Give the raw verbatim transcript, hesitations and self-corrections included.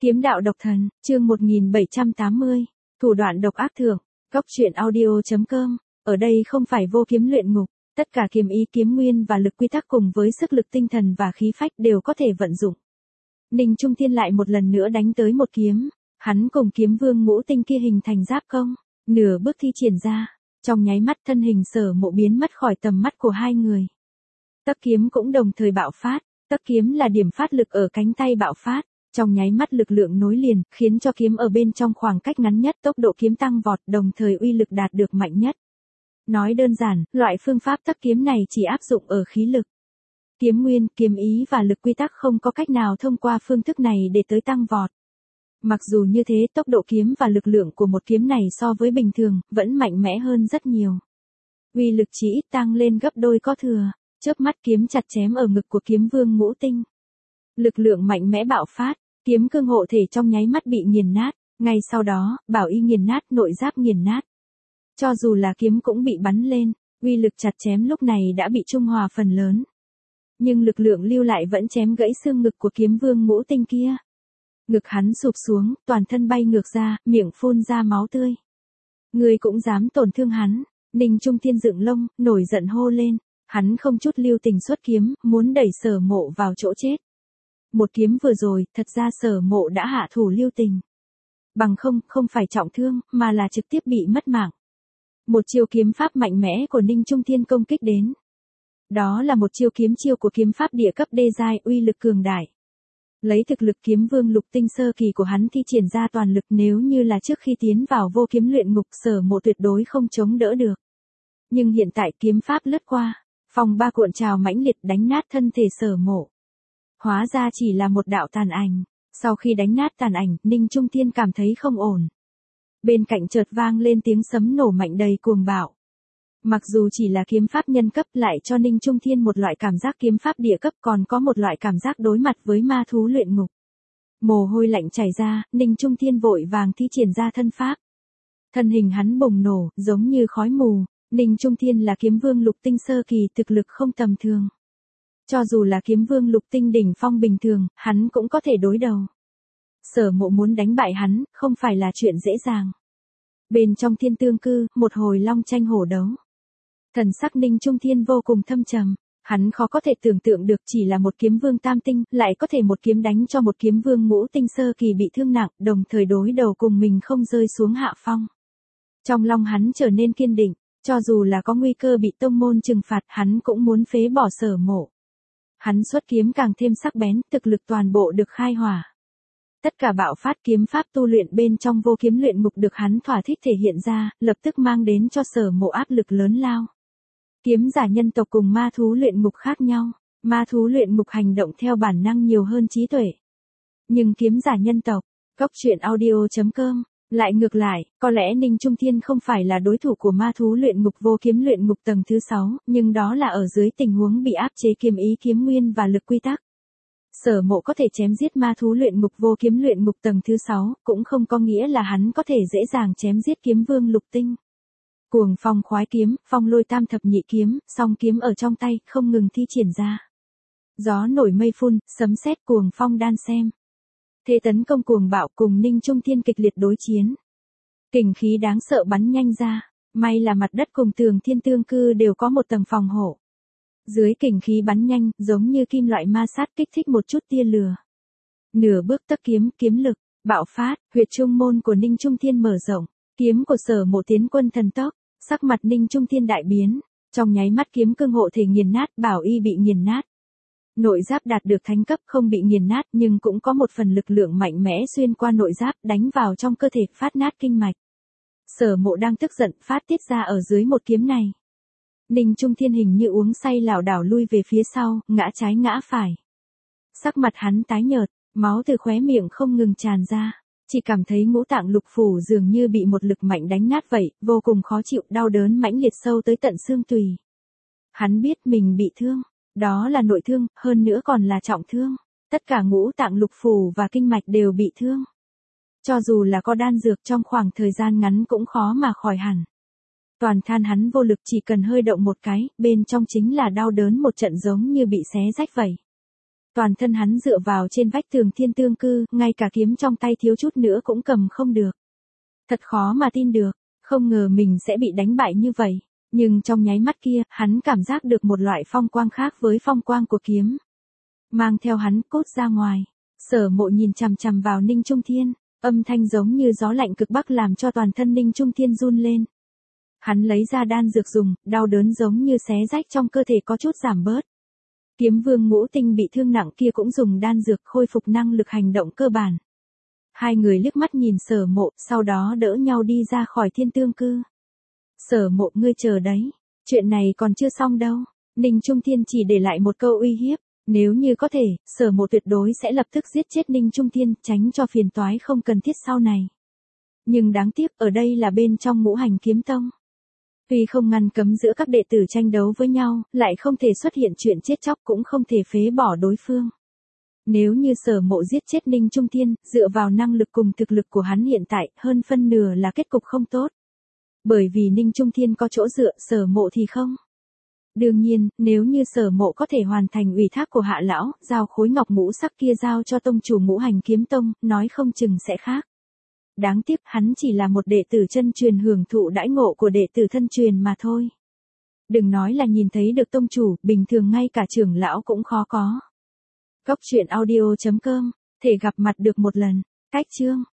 Kiếm đạo độc thần, chương một nghìn bảy trăm tám mươi, thủ đoạn độc ác thượng, góc truyện audio.com, ở đây không phải vô kiếm luyện ngục, tất cả kiếm ý kiếm nguyên và lực quy tắc cùng với sức lực tinh thần và khí phách đều có thể vận dụng. Ninh Trung Thiên lại một lần nữa đánh tới một kiếm, hắn cùng kiếm vương ngũ tinh kia hình thành giáp công, nửa bước thi triển ra, trong nháy mắt thân hình Sở Mộ biến mất khỏi tầm mắt của hai người. Tấc kiếm cũng đồng thời bạo phát, tấc kiếm là điểm phát lực ở cánh tay bạo phát. Trong nháy mắt lực lượng nối liền, khiến cho kiếm ở bên trong khoảng cách ngắn nhất tốc độ kiếm tăng vọt, đồng thời uy lực đạt được mạnh nhất. Nói đơn giản, loại phương pháp tấc kiếm này chỉ áp dụng ở khí lực. Kiếm nguyên, kiếm ý và lực quy tắc không có cách nào thông qua phương thức này để tới tăng vọt. Mặc dù như thế, tốc độ kiếm và lực lượng của một kiếm này so với bình thường, vẫn mạnh mẽ hơn rất nhiều. Uy lực chỉ ít tăng lên gấp đôi có thừa, chớp mắt kiếm chặt chém ở ngực của kiếm vương ngũ tinh. Lực lượng mạnh mẽ bạo phát, kiếm cương hộ thể trong nháy mắt bị nghiền nát, ngay sau đó, bảo y nghiền nát, nội giáp nghiền nát. Cho dù là kiếm cũng bị bắn lên, uy lực chặt chém lúc này đã bị trung hòa phần lớn. Nhưng lực lượng lưu lại vẫn chém gãy xương ngực của kiếm vương ngũ tinh kia. Ngực hắn sụp xuống, toàn thân bay ngược ra, miệng phun ra máu tươi. Người cũng dám tổn thương hắn, Ninh Trung Thiên dựng lông, nổi giận hô lên, hắn không chút lưu tình xuất kiếm, muốn đẩy Sở Mộ vào chỗ chết. Một kiếm vừa rồi, thật ra Sở Mộ đã hạ thủ lưu tình. Bằng không, không phải trọng thương, mà là trực tiếp bị mất mạng. Một chiêu kiếm pháp mạnh mẽ của Ninh Trung Thiên công kích đến. Đó là một chiêu kiếm chiêu của kiếm pháp địa cấp đê giai, uy lực cường đại. Lấy thực lực kiếm vương lục tinh sơ kỳ của hắn thi triển ra toàn lực, nếu như là trước khi tiến vào vô kiếm luyện ngục, Sở Mộ tuyệt đối không chống đỡ được. Nhưng hiện tại kiếm pháp lướt qua, phong ba cuộn trào mãnh liệt đánh nát thân thể Sở Mộ. Hóa ra chỉ là một đạo tàn ảnh, sau khi đánh nát tàn ảnh, Ninh Trung Thiên cảm thấy không ổn. Bên cạnh chợt vang lên tiếng sấm nổ mạnh đầy cuồng bạo. Mặc dù chỉ là kiếm pháp nhân cấp lại cho Ninh Trung Thiên một loại cảm giác kiếm pháp địa cấp, còn có một loại cảm giác đối mặt với ma thú luyện ngục. Mồ hôi lạnh chảy ra, Ninh Trung Thiên vội vàng thi triển ra thân pháp. Thân hình hắn bùng nổ, giống như khói mù, Ninh Trung Thiên là kiếm vương lục tinh sơ kỳ, thực lực không tầm thường. Cho dù là kiếm vương lục tinh đỉnh phong bình thường, hắn cũng có thể đối đầu. Sở Mộ muốn đánh bại hắn, không phải là chuyện dễ dàng. Bên trong thiên tương cư, một hồi long tranh hổ đấu. Thần sắc Ninh Trung Thiên vô cùng thâm trầm, hắn khó có thể tưởng tượng được chỉ là một kiếm vương tam tinh, lại có thể một kiếm đánh cho một kiếm vương ngũ tinh sơ kỳ bị thương nặng, đồng thời đối đầu cùng mình không rơi xuống hạ phong. Trong lòng hắn trở nên kiên định, cho dù là có nguy cơ bị tông môn trừng phạt, hắn cũng muốn phế bỏ Sở Mộ. Hắn xuất kiếm càng thêm sắc bén, thực lực toàn bộ được khai hỏa. Tất cả bạo phát kiếm pháp tu luyện bên trong vô kiếm luyện ngục được hắn thỏa thích thể hiện ra, lập tức mang đến cho Sở Mộ áp lực lớn lao. Kiếm giả nhân tộc cùng ma thú luyện ngục khác nhau, ma thú luyện ngục hành động theo bản năng nhiều hơn trí tuệ. Nhưng kiếm giả nhân tộc, góc truyện audio.com, lại ngược lại, có lẽ Ninh Trung Thiên không phải là đối thủ của ma thú luyện ngục vô kiếm luyện ngục tầng thứ sáu, nhưng đó là ở dưới tình huống bị áp chế kiếm ý kiếm nguyên và lực quy tắc. Sở Mộ có thể chém giết ma thú luyện ngục vô kiếm luyện ngục tầng thứ sáu, cũng không có nghĩa là hắn có thể dễ dàng chém giết kiếm vương lục tinh. Cuồng phong khoái kiếm, phong lôi tam thập nhị kiếm, song kiếm ở trong tay, không ngừng thi triển ra. Gió nổi mây phun, sấm sét cuồng phong đan xem. Thế tấn công cuồng bạo cùng Ninh Trung Thiên kịch liệt đối chiến. Kình khí đáng sợ bắn nhanh ra, may là mặt đất cùng tường thiên tương cư đều có một tầng phòng hộ. Dưới kình khí bắn nhanh, giống như kim loại ma sát kích thích một chút tia lửa. Nửa bước tấc kiếm, kiếm lực, bạo phát, huyệt trung môn của Ninh Trung Thiên mở rộng, kiếm của Sở Mộ tiến quân thần tốc, sắc mặt Ninh Trung Thiên đại biến, trong nháy mắt kiếm cương hộ thể nghiền nát, bảo y bị nghiền nát. Nội giáp đạt được thánh cấp không bị nghiền nát, nhưng cũng có một phần lực lượng mạnh mẽ xuyên qua nội giáp, đánh vào trong cơ thể, phát nát kinh mạch. Sở Mộ đang tức giận, phát tiết ra ở dưới một kiếm này. Ninh Trung Thiên hình như uống say lảo đảo lui về phía sau, ngã trái ngã phải. Sắc mặt hắn tái nhợt, máu từ khóe miệng không ngừng tràn ra, chỉ cảm thấy ngũ tạng lục phủ dường như bị một lực mạnh đánh nát vậy, vô cùng khó chịu, đau đớn mãnh liệt sâu tới tận xương tùy. Hắn biết mình bị thương, đó là nội thương, hơn nữa còn là trọng thương, tất cả ngũ tạng lục phủ và kinh mạch đều bị thương. Cho dù là có đan dược trong khoảng thời gian ngắn cũng khó mà khỏi hẳn. Toàn thân hắn vô lực, chỉ cần hơi động một cái, bên trong chính là đau đớn một trận giống như bị xé rách vậy. Toàn thân hắn dựa vào trên vách tường thiên tương cư, ngay cả kiếm trong tay thiếu chút nữa cũng cầm không được. Thật khó mà tin được, không ngờ mình sẽ bị đánh bại như vậy. Nhưng trong nháy mắt kia, hắn cảm giác được một loại phong quang khác với phong quang của kiếm. Mang theo hắn cốt ra ngoài. Sở Mộ nhìn chằm chằm vào Ninh Trung Thiên, âm thanh giống như gió lạnh cực bắc làm cho toàn thân Ninh Trung Thiên run lên. Hắn lấy ra đan dược dùng, đau đớn giống như xé rách trong cơ thể có chút giảm bớt. Kiếm vương ngũ tinh bị thương nặng kia cũng dùng đan dược khôi phục năng lực hành động cơ bản. Hai người liếc mắt nhìn Sở Mộ, sau đó đỡ nhau đi ra khỏi thiên tương cư. Sở Mộ, ngươi chờ đấy, chuyện này còn chưa xong đâu. Ninh Trung Thiên chỉ để lại một câu uy hiếp, nếu như có thể, Sở Mộ tuyệt đối sẽ lập tức giết chết Ninh Trung Thiên, tránh cho phiền toái không cần thiết sau này. Nhưng đáng tiếc, ở đây là bên trong Ngũ Hành Kiếm Tông. Tuy không ngăn cấm giữa các đệ tử tranh đấu với nhau, lại không thể xuất hiện chuyện chết chóc, cũng không thể phế bỏ đối phương. Nếu như Sở Mộ giết chết Ninh Trung Thiên, dựa vào năng lực cùng thực lực của hắn hiện tại, hơn phân nửa là kết cục không tốt. Bởi vì Ninh Trung Thiên có chỗ dựa, Sở Mộ thì không. Đương nhiên, nếu như Sở Mộ có thể hoàn thành ủy thác của Hạ lão, giao khối ngọc ngũ sắc kia giao cho tông chủ Ngũ Hành Kiếm Tông, nói không chừng sẽ khác. Đáng tiếc, hắn chỉ là một đệ tử chân truyền hưởng thụ đãi ngộ của đệ tử thân truyền mà thôi. Đừng nói là nhìn thấy được tông chủ, bình thường ngay cả trưởng lão cũng khó có. Góc truyện audio chấm com, thể gặp mặt được một lần. Cách chương